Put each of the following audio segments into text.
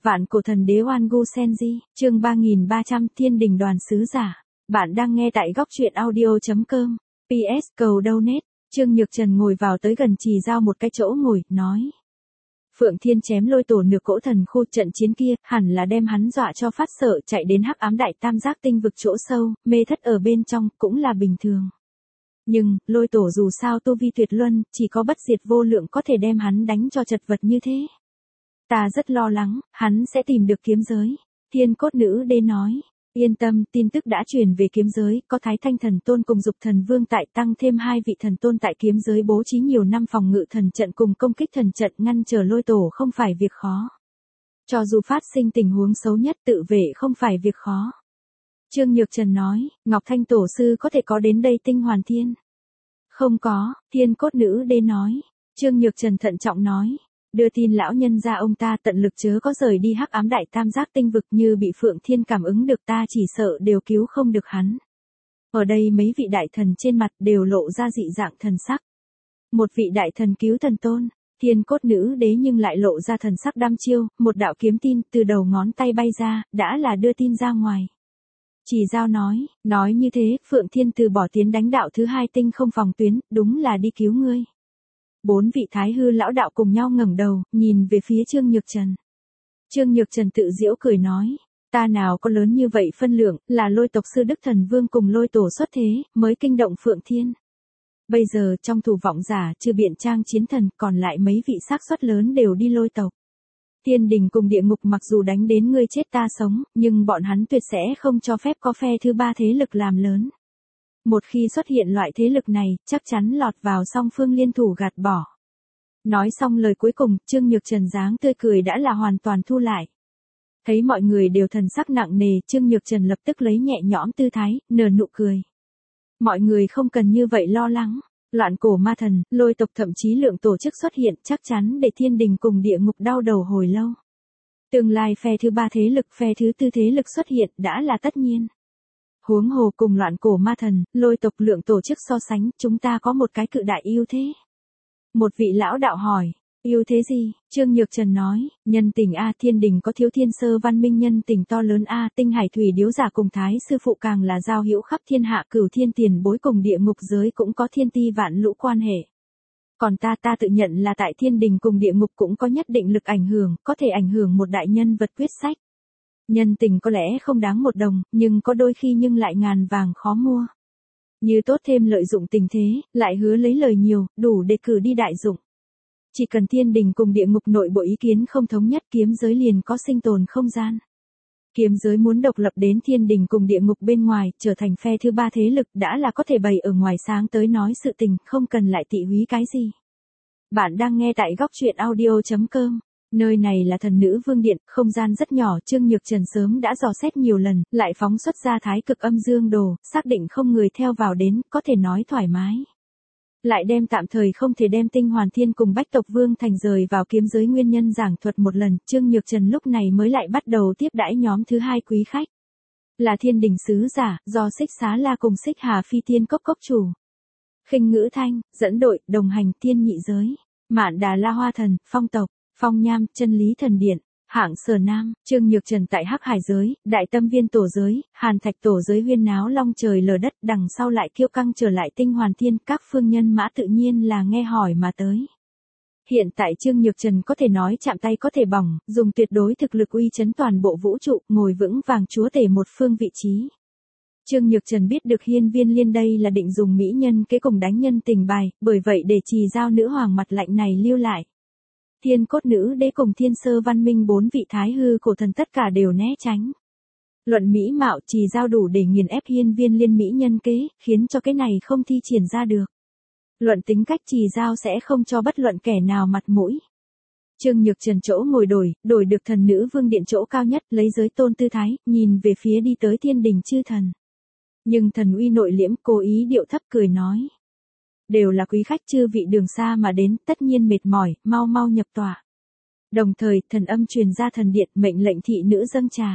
Vạn cổ thần đế Oan Gu Senji, chương 3300 Thiên đình đoàn sứ giả. Bạn đang nghe tại góc truyện audio.com. PS cầu donate. Trương Nhược Trần ngồi vào tới gần Trì Dao một cái chỗ ngồi, nói. Phượng Thiên chém lôi tổ nửa cỗ thần khu, trận chiến kia, hẳn là đem hắn dọa cho phát sợ, chạy đến hắc ám đại tam giác tinh vực chỗ sâu, mê thất ở bên trong, cũng là bình thường. Nhưng, lôi tổ dù sao tu vi tuyệt luân, chỉ có bất diệt vô lượng có thể đem hắn đánh cho chật vật như thế. Ta rất lo lắng, hắn sẽ tìm được kiếm giới. Thiên cốt nữ đế nói. Yên tâm, tin tức đã truyền về kiếm giới, có Thái Thanh thần tôn cùng Dục thần vương tại, tăng thêm 2 vị thần tôn tại kiếm giới bố trí nhiều năm phòng ngự thần trận cùng công kích thần trận, ngăn trở lôi tổ không phải việc khó. Cho dù phát sinh tình huống xấu nhất, tự vệ không phải việc khó. Trương Nhược Trần nói, Ngọc Thanh tổ sư có thể có đến đây tinh hoàn thiên. Không có, thiên cốt nữ đế nói. Trương Nhược Trần thận trọng nói. Đưa tin lão nhân ra ông ta tận lực chớ có rời đi hắc ám đại tam giác tinh vực, như bị Phượng Thiên cảm ứng được ta chỉ sợ đều cứu không được hắn. Ở đây mấy vị đại thần trên mặt đều lộ ra dị dạng thần sắc. Một vị đại thần cứu thần tôn, thiên cốt nữ đế nhưng lại lộ ra thần sắc đăm chiêu, một đạo kiếm tin từ đầu ngón tay bay ra, đã là đưa tin ra ngoài. Trì Dao nói như thế, Phượng Thiên từ bỏ tiến đánh đạo thứ 2 tinh không phòng tuyến, đúng là đi cứu ngươi. 4 vị thái hư lão đạo cùng nhau ngẩng đầu, nhìn về phía Trương Nhược Trần. Trương Nhược Trần tự giễu cười nói, ta nào có lớn như vậy phân lượng, là lôi tộc sư Đức Thần Vương cùng lôi tổ xuất thế, mới kinh động Phượng Thiên. Bây giờ trong thủ vọng giả trừ Biện Trang chiến thần, còn lại mấy vị xác suất lớn đều đi lôi tộc. Thiên đình cùng địa ngục mặc dù đánh đến ngươi chết ta sống, nhưng bọn hắn tuyệt sẽ không cho phép có phe thứ 3 thế lực làm lớn. Một khi xuất hiện loại thế lực này, chắc chắn lọt vào song phương liên thủ gạt bỏ. Nói xong lời cuối cùng, Trương Nhược Trần dáng tươi cười đã là hoàn toàn thu lại. Thấy mọi người đều thần sắc nặng nề, Trương Nhược Trần lập tức lấy nhẹ nhõm tư thái, nở nụ cười. Mọi người không cần như vậy lo lắng. Loạn cổ ma thần, lôi tộc thậm chí lượng tổ chức xuất hiện, chắc chắn để thiên đình cùng địa ngục đau đầu hồi lâu. Tương lai phe thứ 3 thế lực, phe thứ 4 thế lực xuất hiện đã là tất nhiên. Huống hồ cùng loạn cổ ma thần, lôi tộc lượng tổ chức so sánh, chúng ta có một cái cự đại ưu thế. Một vị lão đạo hỏi, ưu thế gì? Trương Nhược Trần nói, nhân tình A, thiên đình có thiếu thiên sơ văn minh nhân tình to lớn A, tinh hải thủy điếu giả cùng thái sư phụ càng là giao hữu khắp thiên hạ, cửu thiên tiền bối cùng địa ngục giới cũng có thiên ti vạn lũ quan hệ. Còn ta tự nhận là tại thiên đình cùng địa ngục cũng có nhất định lực ảnh hưởng, có thể ảnh hưởng một đại nhân vật quyết sách. Nhân tình có lẽ không đáng 1 đồng, nhưng có đôi khi nhưng lại ngàn vàng khó mua. Như tốt thêm lợi dụng tình thế, lại hứa lấy lời nhiều, đủ để cử đi đại dụng. Chỉ cần thiên đình cùng địa ngục nội bộ ý kiến không thống nhất, kiếm giới liền có sinh tồn không gian. Kiếm giới muốn độc lập đến thiên đình cùng địa ngục bên ngoài, trở thành phe thứ 3 thế lực đã là có thể bày ở ngoài sáng tới nói sự tình, không cần lại tị húy cái gì. Bạn đang nghe tại góc truyện audio.com. Nơi này là thần nữ vương điện, không gian rất nhỏ, Trương Nhược Trần sớm đã dò xét nhiều lần, lại phóng xuất ra thái cực âm dương đồ, xác định không người theo vào đến, có thể nói thoải mái. Lại đem tạm thời không thể đem tinh hoàn thiên cùng bách tộc vương thành rời vào kiếm giới nguyên nhân giảng thuật một lần, Trương Nhược Trần lúc này mới lại bắt đầu tiếp đãi nhóm thứ 2 quý khách. Là thiên đình sứ giả, do Xích Xá La cùng Xích Hà Phi Tiên cốc chủ. Khinh Ngữ Thanh, dẫn đội, đồng hành thiên nhị giới. Mạn Đà La Hoa Thần, phong tộc. Phong Nham, chân lý thần điện, hạng Sở Nam, Trương Nhược Trần tại hắc hải giới, đại tâm viên tổ giới, hàn thạch tổ giới huyên náo long trời lở đất, đằng sau lại kiêu căng trở lại tinh hoàn thiên, các phương nhân mã tự nhiên là nghe hỏi mà tới. Hiện tại Trương Nhược Trần có thể nói chạm tay có thể bỏng, dùng tuyệt đối thực lực uy chấn toàn bộ vũ trụ, ngồi vững vàng chúa tể một phương vị trí. Trương Nhược Trần biết được hiên viên liên đây là định dùng mỹ nhân kế cùng đánh nhân tình bài, bởi vậy để Trì Dao nữ hoàng mặt lạnh này lưu lại. Thiên cốt nữ đế cùng thiên sơ văn minh 4 vị thái hư cổ thần tất cả đều né tránh. Luận mỹ mạo, Trì Dao đủ để nghiền ép hiên viên liên mỹ nhân kế, khiến cho cái này không thi triển ra được. Luận tính cách, Trì Dao sẽ không cho bất luận kẻ nào mặt mũi. Trương Nhược Trần chỗ ngồi đổi được thần nữ vương điện chỗ cao nhất, lấy giới tôn tư thái, nhìn về phía đi tới thiên đình chư thần. Nhưng thần uy nội liễm, cố ý điệu thấp cười nói. Đều là quý khách chư vị đường xa mà đến, tất nhiên mệt mỏi, mau mau nhập tọa. Đồng thời, thần âm truyền ra thần điện, mệnh lệnh thị nữ dâng trà.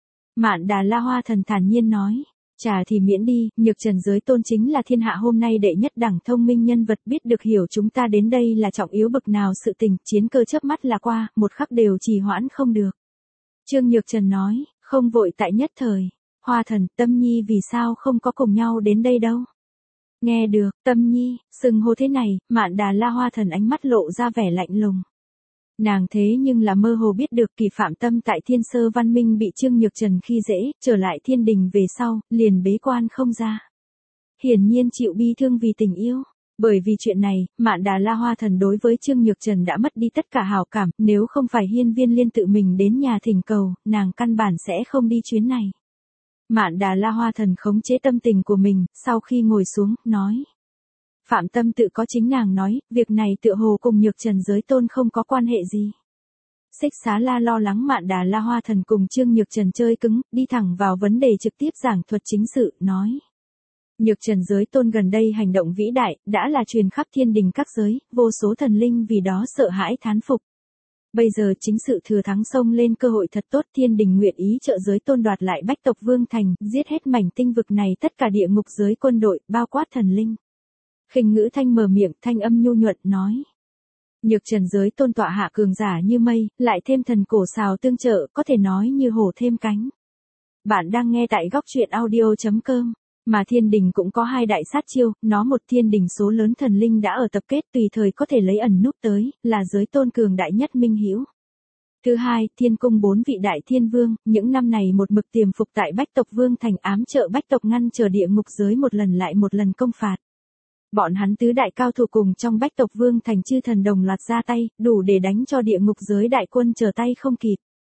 Mạn Đà La Hoa Thần thản nhiên nói, trà thì miễn đi, Nhược Trần giới tôn chính là thiên hạ hôm nay đệ nhất đẳng thông minh nhân vật, biết được hiểu chúng ta đến đây là trọng yếu bực nào sự tình, chiến cơ chớp mắt là qua, một khắc đều trì hoãn không được. Trương Nhược Trần nói, không vội tại nhất thời. Hoa Thần, Tâm Nhi vì sao không có cùng nhau đến đây đâu? Nghe được, Tâm Nhi, xưng hô thế này, Mạn Đà La Hoa Thần ánh mắt lộ ra vẻ lạnh lùng. Nàng thế nhưng là mơ hồ biết được Kỳ Phạm Tâm tại Thiên Sơ Văn Minh bị Trương Nhược Trần khi dễ, trở lại thiên đình về sau, liền bế quan không ra. Hiển nhiên chịu bi thương vì tình yêu. Bởi vì chuyện này, Mạn Đà La Hoa Thần đối với Trương Nhược Trần đã mất đi tất cả hảo cảm, nếu không phải Hiên Viên Liên tự mình đến nhà thỉnh cầu, nàng căn bản sẽ không đi chuyến này. Mạn Đà La Hoa Thần khống chế tâm tình của mình, sau khi ngồi xuống, nói. Phạm Tâm tự có chính nàng nói, việc này tựa hồ cùng Nhược Trần giới tôn không có quan hệ gì. Xích Xá La lo lắng Mạn Đà La Hoa Thần cùng Trương Nhược Trần chơi cứng, đi thẳng vào vấn đề trực tiếp giảng thuật chính sự, nói. Nhược Trần giới tôn gần đây hành động vĩ đại, đã là truyền khắp thiên đình các giới, vô số thần linh vì đó sợ hãi thán phục. Bây giờ chính sự thừa thắng xông lên cơ hội thật tốt, thiên đình nguyện ý trợ giới tôn đoạt lại Bách tộc Vương Thành, giết hết mảnh tinh vực này tất cả địa ngục giới quân đội, bao quát thần linh. Khinh Ngữ Thanh mở miệng, thanh âm nhu nhuận nói. Nhược Trần giới tôn tọa hạ cường giả như mây, lại thêm thần cổ xào tương trợ, có thể nói như hổ thêm cánh. Bạn đang nghe tại góc truyện audio.com. Mà thiên đình cũng có hai đại sát chiêu, nó một thiên đình số lớn thần linh đã ở tập kết tùy thời có thể lấy ẩn núp tới, là giới tôn cường đại nhất minh hữu. Thứ hai, thiên cung 4 vị đại thiên vương, những năm này một mực tiềm phục tại Bách tộc Vương Thành ám trợ Bách tộc ngăn trở địa ngục giới một lần lại một lần công phạt. Bọn hắn tứ đại cao thủ cùng trong Bách tộc Vương Thành chư thần đồng loạt ra tay, đủ để đánh cho địa ngục giới đại quân trở tay không kịp.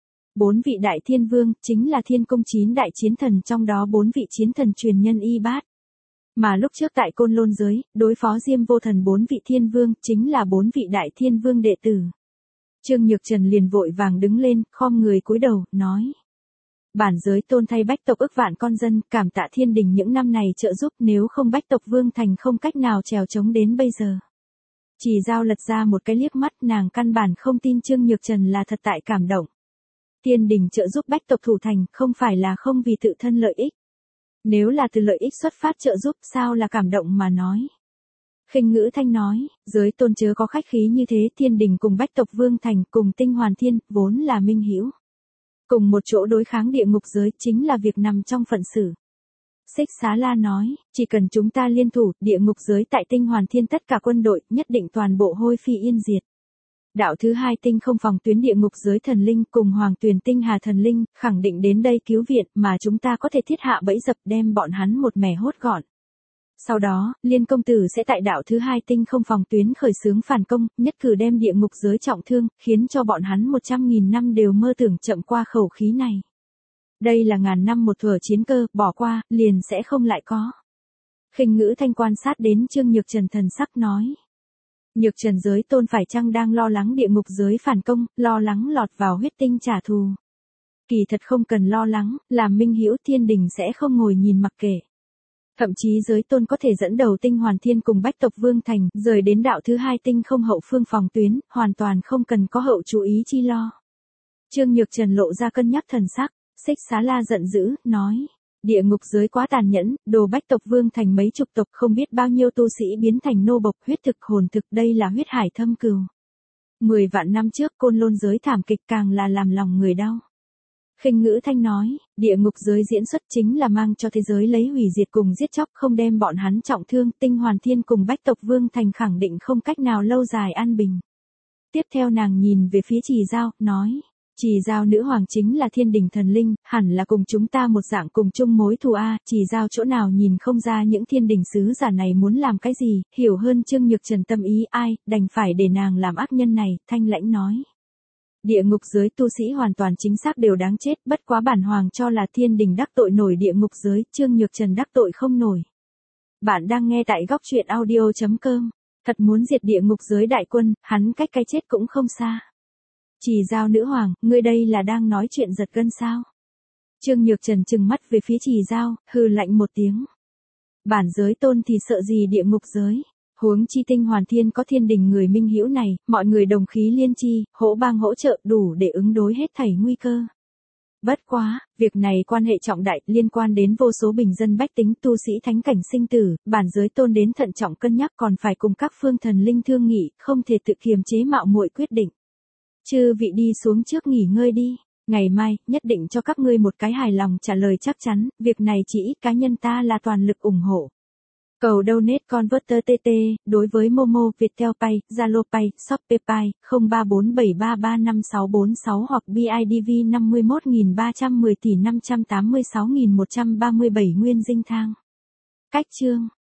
4 vị đại thiên vương, chính là thiên cung 9 đại chiến thần, trong đó 4 vị chiến thần truyền nhân y bát. Mà lúc trước tại Côn Lôn giới, đối phó Diêm Vô Thần 4 vị thiên vương, chính là 4 vị đại thiên vương đệ tử. Trương Nhược Trần liền vội vàng đứng lên, khom người cúi đầu, nói. Bản giới tôn thay Bách tộc ức vạn con dân, cảm tạ thiên đình những năm này trợ giúp, nếu không Bách tộc Vương Thành không cách nào trèo chống đến bây giờ. Chỉ Giao lật ra một cái liếc mắt, nàng căn bản không tin Trương Nhược Trần là thật tại cảm động. Thiên đình trợ giúp Bách tộc thủ thành, không phải là không vì tự thân lợi ích. Nếu là từ lợi ích xuất phát trợ giúp, sao là cảm động mà nói. Khinh Ngữ Thanh nói, giới tôn chớ có khách khí như thế, thiên đình cùng Bách tộc Vương Thành cùng Tinh Hoàn Thiên, vốn là minh hữu. Cùng một chỗ đối kháng địa ngục giới, chính là việc nằm trong phận xử. Xích Xá La nói, chỉ cần chúng ta liên thủ, địa ngục giới tại Tinh Hoàn Thiên tất cả quân đội, nhất định toàn bộ hôi phi yên diệt. Đạo thứ hai tinh không phòng tuyến địa ngục giới thần linh cùng Hoàng Tuyền Tinh Hà thần linh, khẳng định đến đây cứu viện, mà chúng ta có thể thiết hạ bẫy dập đem bọn hắn một mẻ hốt gọn. Sau đó, Liên công tử sẽ tại đạo thứ hai tinh không phòng tuyến khởi xướng phản công, nhất cử đem địa ngục giới trọng thương, khiến cho bọn hắn 100.000 năm đều mơ tưởng chậm qua khẩu khí này. Đây là ngàn năm một thuở chiến cơ, bỏ qua, liền sẽ không lại có. Khinh Ngữ Thanh quan sát đến Trương Nhược Trần thần sắc nói. Nhược Trần giới tôn phải chăng đang lo lắng địa ngục giới phản công, lo lắng lọt vào huyết tinh trả thù. Kỳ thật không cần lo lắng, làm minh hữu thiên đình sẽ không ngồi nhìn mặc kệ. Thậm chí giới tôn có thể dẫn đầu Tinh Hoàn Thiên cùng Bách tộc Vương Thành, rời đến đạo thứ hai tinh không hậu phương phòng tuyến, hoàn toàn không cần có hậu chú ý chi lo. Trương Nhược Trần lộ ra cân nhắc thần sắc, Xích Xá La giận dữ, nói. Địa ngục giới quá tàn nhẫn, đồ Bách tộc Vương Thành mấy chục tộc không biết bao nhiêu tu sĩ biến thành nô bộc, huyết thực hồn thực, đây là huyết hải thâm cừu. 10 vạn năm trước Côn Lôn giới thảm kịch càng là làm lòng người đau. Khinh Ngữ Thanh nói, địa ngục giới diễn xuất chính là mang cho thế giới lấy hủy diệt cùng giết chóc, không đem bọn hắn trọng thương, Tinh Hoàn Thiên cùng Bách tộc Vương Thành khẳng định không cách nào lâu dài an bình. Tiếp theo nàng nhìn về phía Chỉ Giao, nói. Chỉ Giao nữ hoàng chính là thiên đình thần linh, hẳn là cùng chúng ta một dạng cùng chung mối thù a. Chỉ Giao chỗ nào nhìn không ra những thiên đình sứ giả này muốn làm cái gì, hiểu hơn Trương Nhược Trần tâm ý, ai, đành phải để nàng làm ác nhân này, thanh lãnh nói. Địa ngục giới tu sĩ hoàn toàn chính xác đều đáng chết, bất quá bản hoàng cho là thiên đình đắc tội nổi địa ngục giới, Trương Nhược Trần đắc tội không nổi. Bạn đang nghe tại góc truyện audio.com, thật muốn diệt địa ngục giới đại quân, hắn cách cái chết cũng không xa. Chỉ Giao nữ hoàng, ngươi đây là đang nói chuyện giật gân sao? Trương Nhược Trần trừng mắt về phía Chỉ Giao, hừ lạnh một tiếng. Bản giới tôn thì sợ gì địa ngục giới? Huống chi Tinh Hoàn Thiên có thiên đình người minh hữu này, mọi người đồng khí liên chi, hỗ bang hỗ trợ đủ để ứng đối hết thảy nguy cơ. Bất quá, việc này quan hệ trọng đại, liên quan đến vô số bình dân bách tính tu sĩ thánh cảnh sinh tử, bản giới tôn đến thận trọng cân nhắc còn phải cùng các phương thần linh thương nghị, không thể tự kiềm chế mạo muội quyết định. Chư vị đi xuống trước nghỉ ngơi đi. Ngày mai, nhất định cho các ngươi một cái hài lòng trả lời chắc chắn, việc này chỉ ít cá nhân ta là toàn lực ủng hộ. Cầu donate converter TT, đối với Momo, Viettel Pay, Zalo Pay, Shopee Pay, 0347335646 hoặc BIDV 51310 tỷ 586.137 nguyên dinh thang. Cách chương